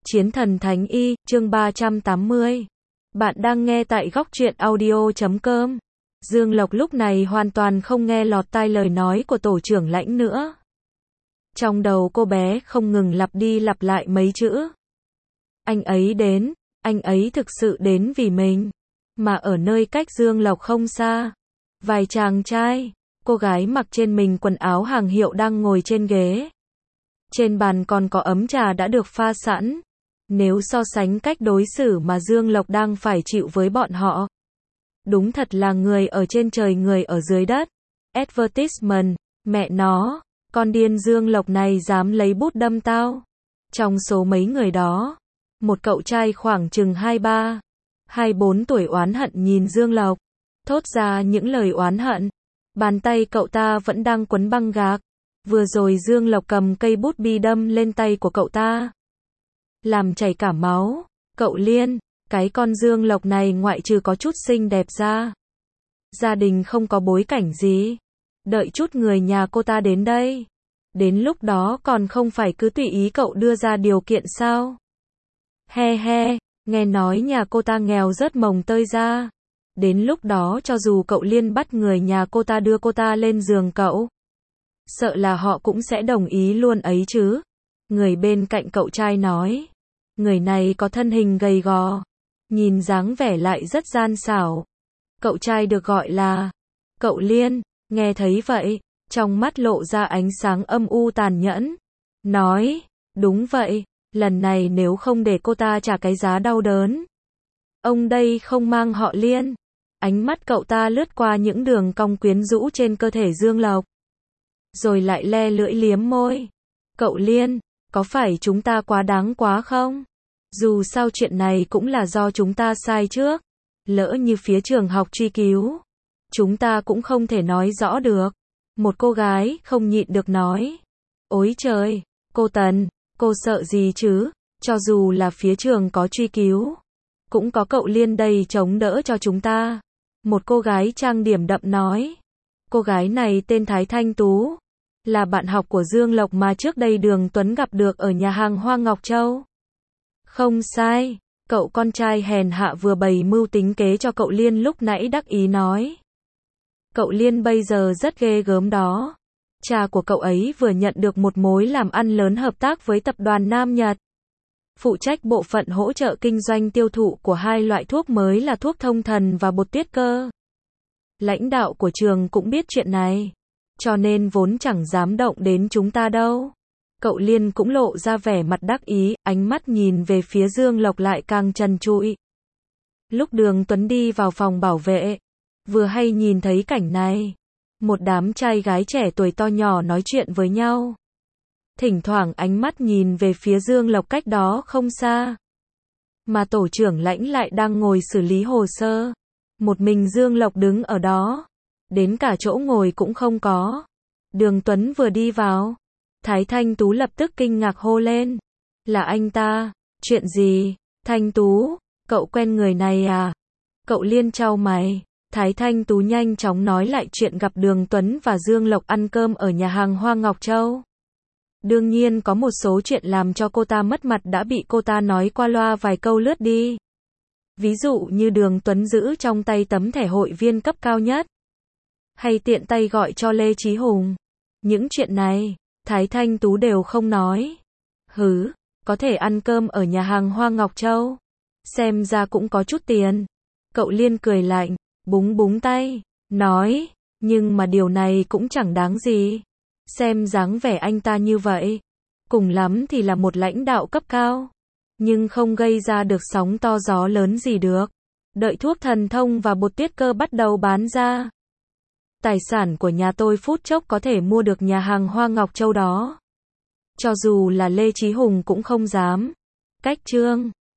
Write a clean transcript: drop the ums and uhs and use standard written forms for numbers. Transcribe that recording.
Chiến thần Thánh Y, chương 380. Bạn đang nghe tại góc truyện audio.com. Dương Lộc lúc này hoàn toàn không nghe lọt tai lời nói của tổ trưởng lãnh nữa. Trong đầu cô bé không ngừng lặp đi lặp lại mấy chữ. Anh ấy đến, anh ấy thực sự đến vì mình. Mà ở nơi cách Dương Lộc không xa, vài chàng trai, cô gái mặc trên mình quần áo hàng hiệu đang ngồi trên ghế. Trên bàn còn có ấm trà đã được pha sẵn. Nếu so sánh cách đối xử mà Dương Lộc đang phải chịu với bọn họ, đúng thật là người ở trên trời người ở dưới đất. Advertisement, mẹ nó, con điên Dương Lộc này dám lấy bút đâm tao. Trong số mấy người đó, một cậu trai khoảng chừng 23, 24 tuổi oán hận nhìn Dương Lộc, thốt ra những lời oán hận. Bàn tay cậu ta vẫn đang quấn băng gạc. Vừa rồi Dương Lộc cầm cây bút bi đâm lên tay của cậu ta, làm chảy cả máu. Cậu Liên, cái con Dương Lộc này ngoại trừ có chút xinh đẹp ra, gia đình không có bối cảnh gì. Đợi chút người nhà cô ta đến đây, đến lúc đó còn không phải cứ tùy ý cậu đưa ra điều kiện sao? He he, nghe nói nhà cô ta nghèo rớt mồng tơi ra. Đến lúc đó cho dù cậu Liên bắt người nhà cô ta đưa cô ta lên giường cậu, sợ là họ cũng sẽ đồng ý luôn ấy chứ. Người bên cạnh cậu trai nói, người này có thân hình gầy gò, nhìn dáng vẻ lại rất gian xảo. Cậu trai được gọi là cậu Liên, nghe thấy vậy, trong mắt lộ ra ánh sáng âm u tàn nhẫn, nói, đúng vậy, lần này nếu không để cô ta trả cái giá đau đớn, ông đây không mang họ Liên. Ánh mắt cậu ta lướt qua những đường cong quyến rũ trên cơ thể Dương Lộc, rồi lại le lưỡi liếm môi. Cậu Liên, có phải chúng ta quá đáng quá không? Dù sao chuyện này cũng là do chúng ta sai trước. Lỡ như phía trường học truy cứu, chúng ta cũng không thể nói rõ được. Một cô gái không nhịn được nói. Ôi trời, cô Tần, cô sợ gì chứ? Cho dù là phía trường có truy cứu, cũng có cậu Liên đây chống đỡ cho chúng ta. Một cô gái trang điểm đậm nói. Cô gái này tên Thái Thanh Tú, là bạn học của Dương Lộc mà trước đây Đường Tuấn gặp được ở nhà hàng Hoa Ngọc Châu. Không sai, cậu con trai hèn hạ vừa bày mưu tính kế cho cậu Liên lúc nãy đắc ý nói. Cậu Liên bây giờ rất ghê gớm đó. Cha của cậu ấy vừa nhận được một mối làm ăn lớn hợp tác với tập đoàn Nam Nhật, phụ trách bộ phận hỗ trợ kinh doanh tiêu thụ của hai loại thuốc mới là thuốc thông thần và bột tiết cơ. Lãnh đạo của trường cũng biết chuyện này, cho nên vốn chẳng dám động đến chúng ta đâu. Cậu Liên cũng lộ ra vẻ mặt đắc ý, ánh mắt nhìn về phía Dương Lộc lại càng trần trụi. Lúc Đường Tuấn đi vào phòng bảo vệ, vừa hay nhìn thấy cảnh này. Một đám trai gái trẻ tuổi to nhỏ nói chuyện với nhau. Thỉnh thoảng ánh mắt nhìn về phía Dương Lộc cách đó không xa. Mà tổ trưởng lãnh lại đang ngồi xử lý hồ sơ. Một mình Dương Lộc đứng ở đó. Đến cả chỗ ngồi cũng không có. Đường Tuấn vừa đi vào, Thái Thanh Tú lập tức kinh ngạc hô lên. Là anh ta, chuyện gì? Thanh Tú, cậu quen người này à? Cậu Liên chau mày. Thái Thanh Tú nhanh chóng nói lại chuyện gặp Đường Tuấn và Dương Lộc ăn cơm ở nhà hàng Hoa Ngọc Châu. Đương nhiên có một số chuyện làm cho cô ta mất mặt đã bị cô ta nói qua loa vài câu lướt đi. Ví dụ như Đường Tuấn giữ trong tay tấm thẻ hội viên cấp cao nhất, hay tiện tay gọi cho Lê Chí Hùng. Những chuyện này, Thái Thanh Tú đều không nói. Hứ, có thể ăn cơm ở nhà hàng Hoa Ngọc Châu, xem ra cũng có chút tiền. Cậu Liên cười lạnh, búng búng tay, nói, nhưng mà điều này cũng chẳng đáng gì. Xem dáng vẻ anh ta như vậy, cùng lắm thì là một lãnh đạo cấp cao, nhưng không gây ra được sóng to gió lớn gì được. Đợi thuốc thần thông và bột tiết cơ bắt đầu bán ra, tài sản của nhà tôi phút chốc có thể mua được nhà hàng Hoa Ngọc Châu đó. Cho dù là Lê Chí Hùng cũng không dám. Cách chương